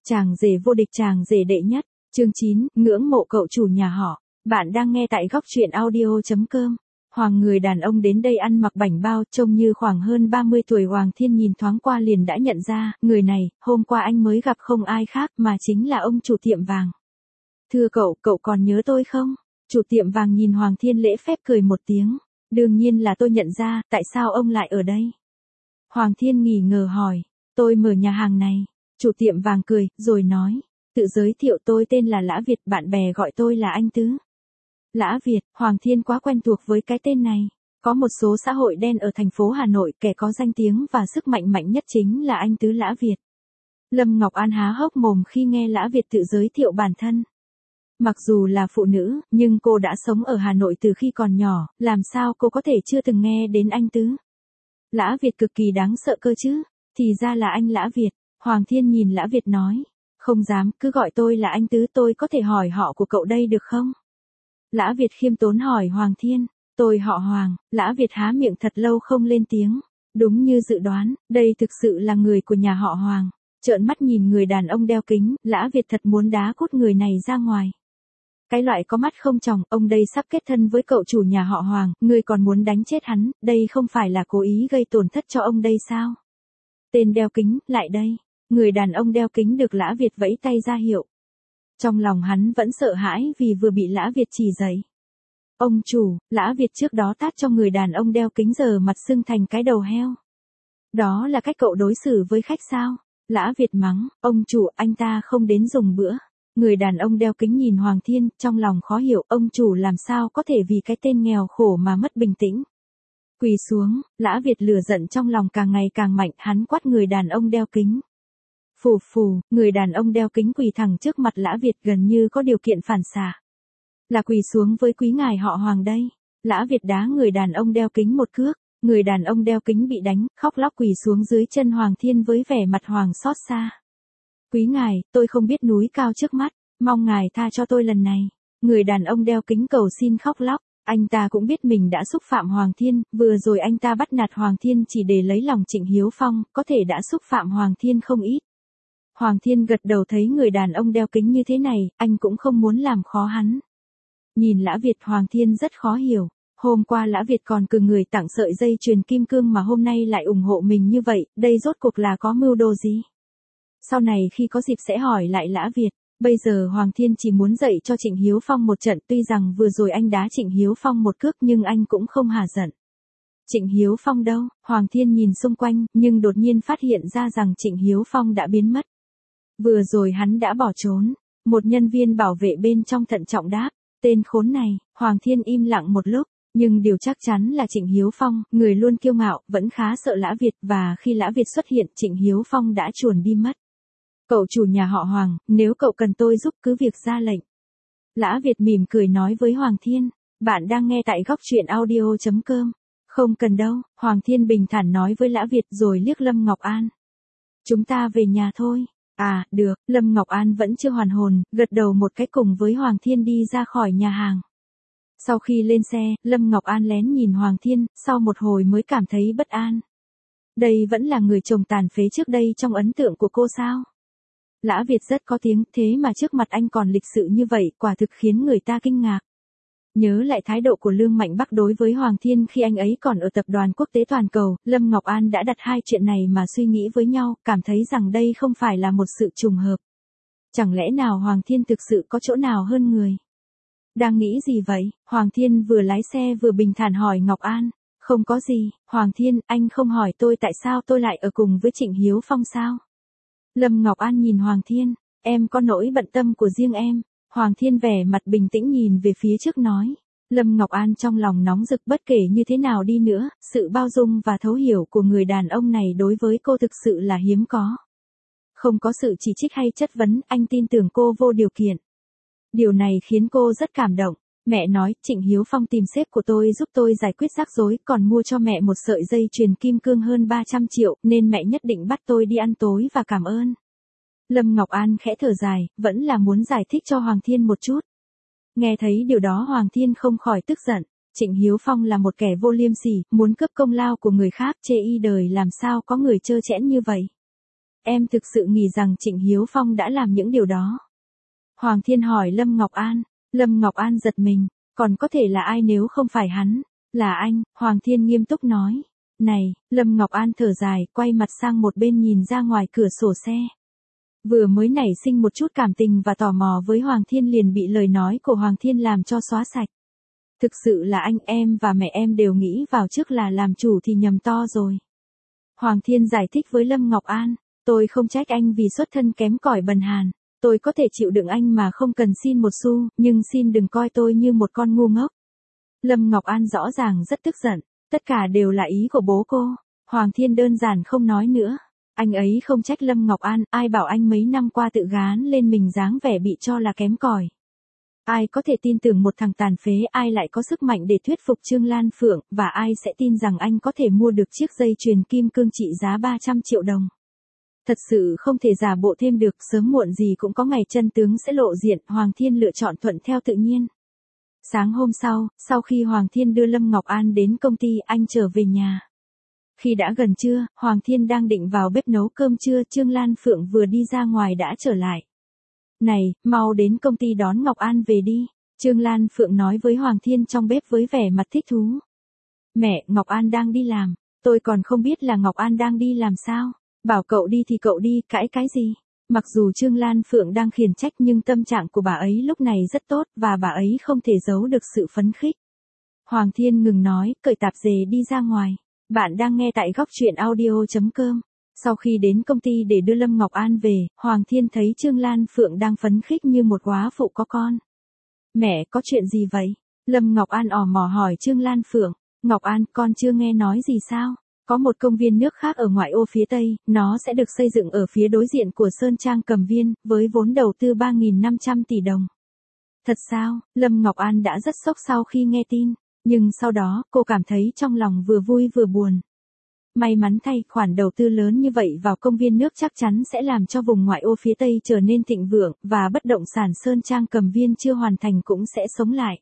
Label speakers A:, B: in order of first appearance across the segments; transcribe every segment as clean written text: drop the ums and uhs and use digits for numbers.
A: Chàng rể vô địch, chàng rể đệ nhất. Chương 9, ngưỡng mộ cậu chủ nhà họ. Bạn đang nghe tại góc truyện audio.com. Hoàng, người đàn ông đến đây ăn mặc bảnh bao, trông như khoảng hơn 30 tuổi. Hoàng Thiên nhìn thoáng qua liền đã nhận ra, người này, hôm qua anh mới gặp không ai khác mà chính là ông chủ tiệm vàng. Thưa cậu còn nhớ tôi không? Chủ tiệm vàng nhìn Hoàng Thiên lễ phép cười một tiếng. Đương nhiên là tôi nhận ra, tại sao ông lại ở đây? Hoàng Thiên nghi ngờ hỏi. Tôi mở nhà hàng này. Chủ tiệm vàng cười, rồi nói. Tự giới thiệu, tôi tên là Lã Việt, bạn bè gọi tôi là anh Tứ. Lã Việt, Hoàng Thiên quá quen thuộc với cái tên này. Có một số xã hội đen ở thành phố Hà Nội, kẻ có danh tiếng và sức mạnh mạnh nhất chính là anh Tứ Lã Việt. Lâm Ngọc An há hốc mồm khi nghe Lã Việt tự giới thiệu bản thân. Mặc dù là phụ nữ, nhưng cô đã sống ở Hà Nội từ khi còn nhỏ, làm sao cô có thể chưa từng nghe đến anh Tứ? Lã Việt cực kỳ đáng sợ cơ chứ, thì ra là anh Lã Việt. Hoàng Thiên nhìn Lã Việt nói. Không dám, cứ gọi tôi là anh Tứ, tôi có thể hỏi họ của cậu đây được không? Lã Việt khiêm tốn hỏi Hoàng Thiên. Tôi họ Hoàng. Lã Việt há miệng thật lâu không lên tiếng. Đúng như dự đoán, đây thực sự là người của nhà họ Hoàng. Trợn mắt nhìn người đàn ông đeo kính, Lã Việt thật muốn đá cút người này ra ngoài. Cái loại có mắt không tròng, ông đây sắp kết thân với cậu chủ nhà họ Hoàng, ngươi còn muốn đánh chết hắn, đây không phải là cố ý gây tổn thất cho ông đây sao? Tên đeo kính, lại đây. Người đàn ông đeo kính được Lã Việt vẫy tay ra hiệu. Trong lòng hắn vẫn sợ hãi vì vừa bị Lã Việt chỉ dạy. Ông chủ, Lã Việt trước đó tát cho người đàn ông đeo kính giờ mặt sưng thành cái đầu heo. Đó là cách cậu đối xử với khách sao? Lã Việt mắng, ông chủ, anh ta không đến dùng bữa. Người đàn ông đeo kính nhìn Hoàng Thiên, trong lòng khó hiểu, ông chủ làm sao có thể vì cái tên nghèo khổ mà mất bình tĩnh. Quỳ xuống, Lã Việt lửa giận trong lòng càng ngày càng mạnh, hắn quát người đàn ông đeo kính. Phù phù, người đàn ông đeo kính quỳ thẳng trước mặt Lã Việt gần như có điều kiện phản xạ. Là quỳ xuống với quý ngài họ Hoàng đây. Lã Việt đá người đàn ông đeo kính một cước, người đàn ông đeo kính bị đánh, khóc lóc quỳ xuống dưới chân Hoàng Thiên với vẻ mặt hoàng xót xa. Quý ngài, tôi không biết núi cao trước mắt, mong ngài tha cho tôi lần này. Người đàn ông đeo kính cầu xin khóc lóc. Anh ta cũng biết mình đã xúc phạm Hoàng Thiên, vừa rồi anh ta bắt nạt Hoàng Thiên chỉ để lấy lòng Trịnh Hiếu Phong, có thể đã xúc phạm Hoàng Thiên không ít. Hoàng Thiên gật đầu, thấy người đàn ông đeo kính như thế này, anh cũng không muốn làm khó hắn. Nhìn Lã Việt, Hoàng Thiên rất khó hiểu. Hôm qua Lã Việt còn cừ người tặng sợi dây chuyền kim cương mà hôm nay lại ủng hộ mình như vậy, đây rốt cuộc là có mưu đồ gì? Sau này khi có dịp sẽ hỏi lại Lã Việt. Bây giờ Hoàng Thiên chỉ muốn dạy cho Trịnh Hiếu Phong một trận, tuy rằng vừa rồi anh đá Trịnh Hiếu Phong một cước nhưng anh cũng không hả giận. Trịnh Hiếu Phong đâu? Hoàng Thiên nhìn xung quanh, nhưng đột nhiên phát hiện ra rằng Trịnh Hiếu Phong đã biến mất. Vừa rồi hắn đã bỏ trốn. Một nhân viên bảo vệ bên trong thận trọng đáp. Tên khốn này. Hoàng Thiên im lặng một lúc, nhưng điều chắc chắn là Trịnh Hiếu Phong, người luôn kiêu ngạo, vẫn khá sợ Lã Việt, và khi Lã Việt xuất hiện, Trịnh Hiếu Phong đã chuồn đi mất. Cậu chủ nhà họ Hoàng, nếu cậu cần tôi giúp cứ việc ra lệnh. Lã Việt mỉm cười nói với Hoàng Thiên. Bạn đang nghe tại góc truyện audio.com. Không cần đâu, Hoàng Thiên bình thản nói với Lã Việt rồi liếc Lâm Ngọc An. Chúng ta về nhà thôi. À, được, Lâm Ngọc An vẫn chưa hoàn hồn, gật đầu một cái cùng với Hoàng Thiên đi ra khỏi nhà hàng. Sau khi lên xe, Lâm Ngọc An lén nhìn Hoàng Thiên, sau một hồi mới cảm thấy bất an. Đây vẫn là người chồng tàn phế trước đây trong ấn tượng của cô sao? Lã Việt rất có tiếng, thế mà trước mặt anh còn lịch sự như vậy, quả thực khiến người ta kinh ngạc. Nhớ lại thái độ của Lương Mạnh Bắc đối với Hoàng Thiên khi anh ấy còn ở tập đoàn quốc tế toàn cầu, Lâm Ngọc An đã đặt hai chuyện này mà suy nghĩ với nhau, cảm thấy rằng đây không phải là một sự trùng hợp. Chẳng lẽ nào Hoàng Thiên thực sự có chỗ nào hơn người? Đang nghĩ gì vậy? Hoàng Thiên vừa lái xe vừa bình thản hỏi Ngọc An. Không có gì, Hoàng Thiên, anh không hỏi tôi tại sao tôi lại ở cùng với Trịnh Hiếu Phong sao? Lâm Ngọc An nhìn Hoàng Thiên, em có nỗi bận tâm của riêng em. Hoàng Thiên vẻ mặt bình tĩnh nhìn về phía trước nói. Lâm Ngọc An trong lòng nóng rực, bất kể như thế nào đi nữa, sự bao dung và thấu hiểu của người đàn ông này đối với cô thực sự là hiếm có. Không có sự chỉ trích hay chất vấn, anh tin tưởng cô vô điều kiện. Điều này khiến cô rất cảm động. Mẹ nói, Trịnh Hiếu Phong tìm sếp của tôi giúp tôi giải quyết rắc rối, còn mua cho mẹ một sợi dây chuyền kim cương hơn 300 triệu, nên mẹ nhất định bắt tôi đi ăn tối và cảm ơn. Lâm Ngọc An khẽ thở dài, vẫn là muốn giải thích cho Hoàng Thiên một chút. Nghe thấy điều đó Hoàng Thiên không khỏi tức giận. Trịnh Hiếu Phong là một kẻ vô liêm sỉ, muốn cướp công lao của người khác, chê y đời, làm sao có người trơ trẽn như vậy. em thực sự nghĩ rằng Trịnh Hiếu Phong đã làm những điều đó. Hoàng Thiên hỏi Lâm Ngọc An. Lâm Ngọc An giật mình, còn có thể là ai nếu không phải hắn? Là anh, Hoàng Thiên nghiêm túc nói. Này, Lâm Ngọc An thở dài, quay mặt sang một bên nhìn ra ngoài cửa sổ xe. Vừa mới nảy sinh một chút cảm tình và tò mò với Hoàng Thiên liền bị lời nói của Hoàng Thiên làm cho xóa sạch. Thực sự là anh, em và mẹ em đều nghĩ vào trước là làm chủ thì nhầm to rồi. Hoàng Thiên giải thích với Lâm Ngọc An, tôi không trách anh vì xuất thân kém cỏi bần hàn. Tôi có thể chịu đựng anh mà không cần xin một xu, nhưng xin đừng coi tôi như một con ngu ngốc. Lâm Ngọc An rõ ràng rất tức giận, tất cả đều là ý của bố cô. Hoàng Thiên đơn giản không nói nữa. Anh ấy không trách Lâm Ngọc An, ai bảo anh mấy năm qua tự gán lên mình dáng vẻ bị cho là kém cỏi. Ai có thể tin tưởng một thằng tàn phế, ai lại có sức mạnh để thuyết phục Trương Lan Phượng, và ai sẽ tin rằng anh có thể mua được chiếc dây chuyền kim cương trị giá 300 triệu đồng. Thật sự không thể giả bộ thêm được, sớm muộn gì cũng có ngày chân tướng sẽ lộ diện, Hoàng Thiên lựa chọn thuận theo tự nhiên. Sáng hôm sau khi Hoàng Thiên đưa Lâm Ngọc An đến công ty, anh trở về nhà. Khi đã gần trưa, Hoàng Thiên đang định vào bếp nấu cơm trưa, Trương Lan Phượng vừa đi ra ngoài đã trở lại. Này, mau đến công ty đón Ngọc An về đi, Trương Lan Phượng nói với Hoàng Thiên trong bếp với vẻ mặt thích thú. Mẹ, Ngọc An đang đi làm, tôi còn không biết là Ngọc An đang đi làm sao, bảo cậu đi thì cậu đi, cãi cái gì. Mặc dù Trương Lan Phượng đang khiển trách nhưng tâm trạng của bà ấy lúc này rất tốt và bà ấy không thể giấu được sự phấn khích. Hoàng Thiên ngừng nói, cởi tạp dề đi ra ngoài. Bạn đang nghe tại góc truyện audio.com. Sau khi đến công ty để đưa Lâm Ngọc An về, Hoàng Thiên thấy Trương Lan Phượng đang phấn khích như một góa phụ có con. Mẹ, có chuyện gì vậy? Lâm Ngọc An ò mò hỏi Trương Lan Phượng. Ngọc An, con chưa nghe nói gì sao? Có một công viên nước khác ở ngoại ô phía Tây, nó sẽ được xây dựng ở phía đối diện của Sơn Trang Cầm Viên, với vốn đầu tư 3.500 tỷ đồng. Thật sao? Lâm Ngọc An đã rất sốc sau khi nghe tin. Nhưng sau đó, cô cảm thấy trong lòng vừa vui vừa buồn. May mắn thay, khoản đầu tư lớn như vậy vào công viên nước chắc chắn sẽ làm cho vùng ngoại ô phía Tây trở nên thịnh vượng, và bất động sản Sơn Trang Cầm Viên chưa hoàn thành cũng sẽ sống lại.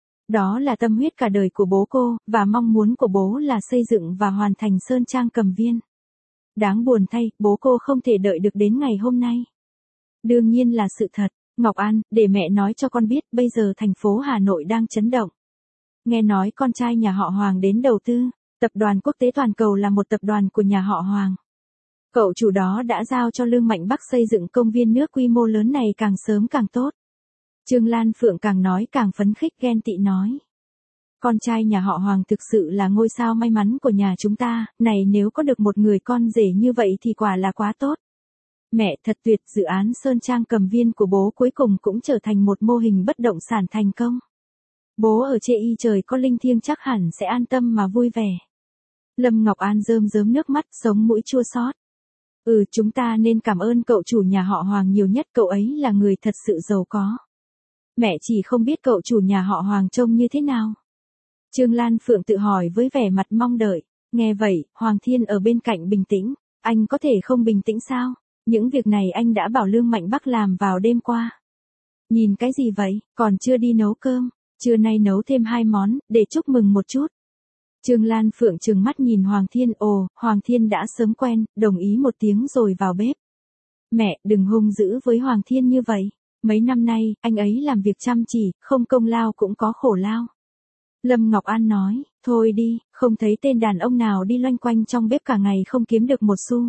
A: Đó là tâm huyết cả đời của bố cô, và mong muốn của bố là xây dựng và hoàn thành Sơn Trang Cầm Viên. Đáng buồn thay, bố cô không thể đợi được đến ngày hôm nay. Đương nhiên là sự thật. Ngọc An, để mẹ nói cho con biết, bây giờ thành phố Hà Nội đang chấn động. Nghe nói con trai nhà họ Hoàng đến đầu tư, tập đoàn Quốc tế Toàn cầu là một tập đoàn của nhà họ Hoàng. Cậu chủ đó đã giao cho Lương Mạnh Bắc xây dựng công viên nước quy mô lớn này càng sớm càng tốt. Trương Lan Phượng càng nói càng phấn khích ghen tị nói. Con trai nhà họ Hoàng thực sự là ngôi sao may mắn của nhà chúng ta, này nếu có được một người con rể như vậy thì quả là quá tốt. Mẹ, thật tuyệt, dự án Sơn Trang Cầm Viên của bố cuối cùng cũng trở thành một mô hình bất động sản thành công. Bố ở chê y trời có linh thiêng chắc hẳn sẽ an tâm mà vui vẻ. Lâm Ngọc An rơm rớm nước mắt, sống mũi chua xót. Chúng ta nên cảm ơn cậu chủ nhà họ Hoàng nhiều nhất, cậu ấy là người thật sự giàu có. Mẹ chỉ không biết cậu chủ nhà họ Hoàng trông như thế nào. Trương Lan Phượng tự hỏi với vẻ mặt mong đợi. Nghe vậy, Hoàng Thiên ở bên cạnh bình tĩnh. Anh có thể không bình tĩnh sao? Những việc này anh đã bảo Lương Mạnh Bắc làm vào đêm qua. Nhìn cái gì vậy, còn chưa đi nấu cơm. Trưa nay nấu thêm 2 món, để chúc mừng một chút. Trương Lan Phượng trừng mắt nhìn Hoàng Thiên, Hoàng Thiên đã sớm quen, đồng ý một tiếng rồi vào bếp. Mẹ, đừng hung dữ với Hoàng Thiên như vậy. Mấy năm nay, anh ấy làm việc chăm chỉ, không công lao cũng có khổ lao. Lâm Ngọc An nói, thôi đi, không thấy tên đàn ông nào đi loanh quanh trong bếp cả ngày không kiếm được một xu.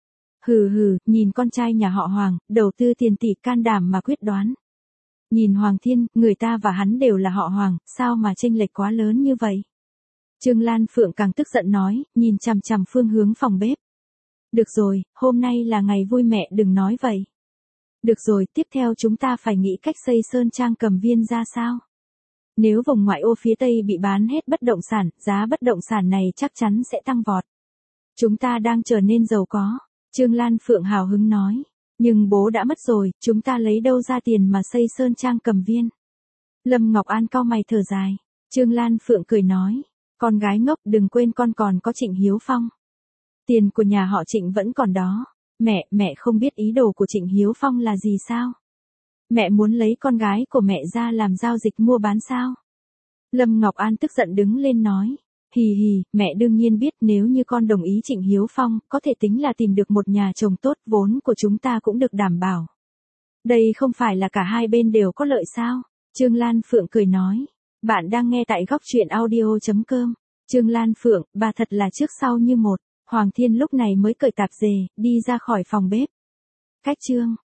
A: Hừ, nhìn con trai nhà họ Hoàng, đầu tư tiền tỷ can đảm mà quyết đoán. Nhìn Hoàng Thiên, người ta và hắn đều là họ Hoàng, sao mà chênh lệch quá lớn như vậy? Trương Lan Phượng càng tức giận nói, nhìn chằm chằm phương hướng phòng bếp. Được rồi, hôm nay là ngày vui mẹ đừng nói vậy. Được rồi, tiếp theo chúng ta phải nghĩ cách xây Sơn Trang Cầm Viên ra sao? Nếu vùng ngoại ô phía Tây bị bán hết bất động sản, giá bất động sản này chắc chắn sẽ tăng vọt. Chúng ta đang trở nên giàu có, Trương Lan Phượng hào hứng nói. Nhưng bố đã mất rồi, chúng ta lấy đâu ra tiền mà xây Sơn Trang Cầm Viên? Lâm Ngọc An cau mày thở dài. Trương Lan Phượng cười nói. Con gái ngốc, đừng quên con còn có Trịnh Hiếu Phong. Tiền của nhà họ Trịnh vẫn còn đó. Mẹ không biết ý đồ của Trịnh Hiếu Phong là gì sao? Mẹ muốn lấy con gái của mẹ ra làm giao dịch mua bán sao? Lâm Ngọc An tức giận đứng lên nói. Hì hì, mẹ đương nhiên biết nếu như con đồng ý Trịnh Hiếu Phong, có thể tính là tìm được một nhà chồng tốt, vốn của chúng ta cũng được đảm bảo. Đây không phải là cả hai bên đều có lợi sao? Trương Lan Phượng cười nói. Bạn đang nghe tại góc truyện audio.com. Trương Lan Phượng, bà thật là trước sau như một. Hoàng Thiên lúc này mới cởi tạp dề, đi ra khỏi phòng bếp. Cách chương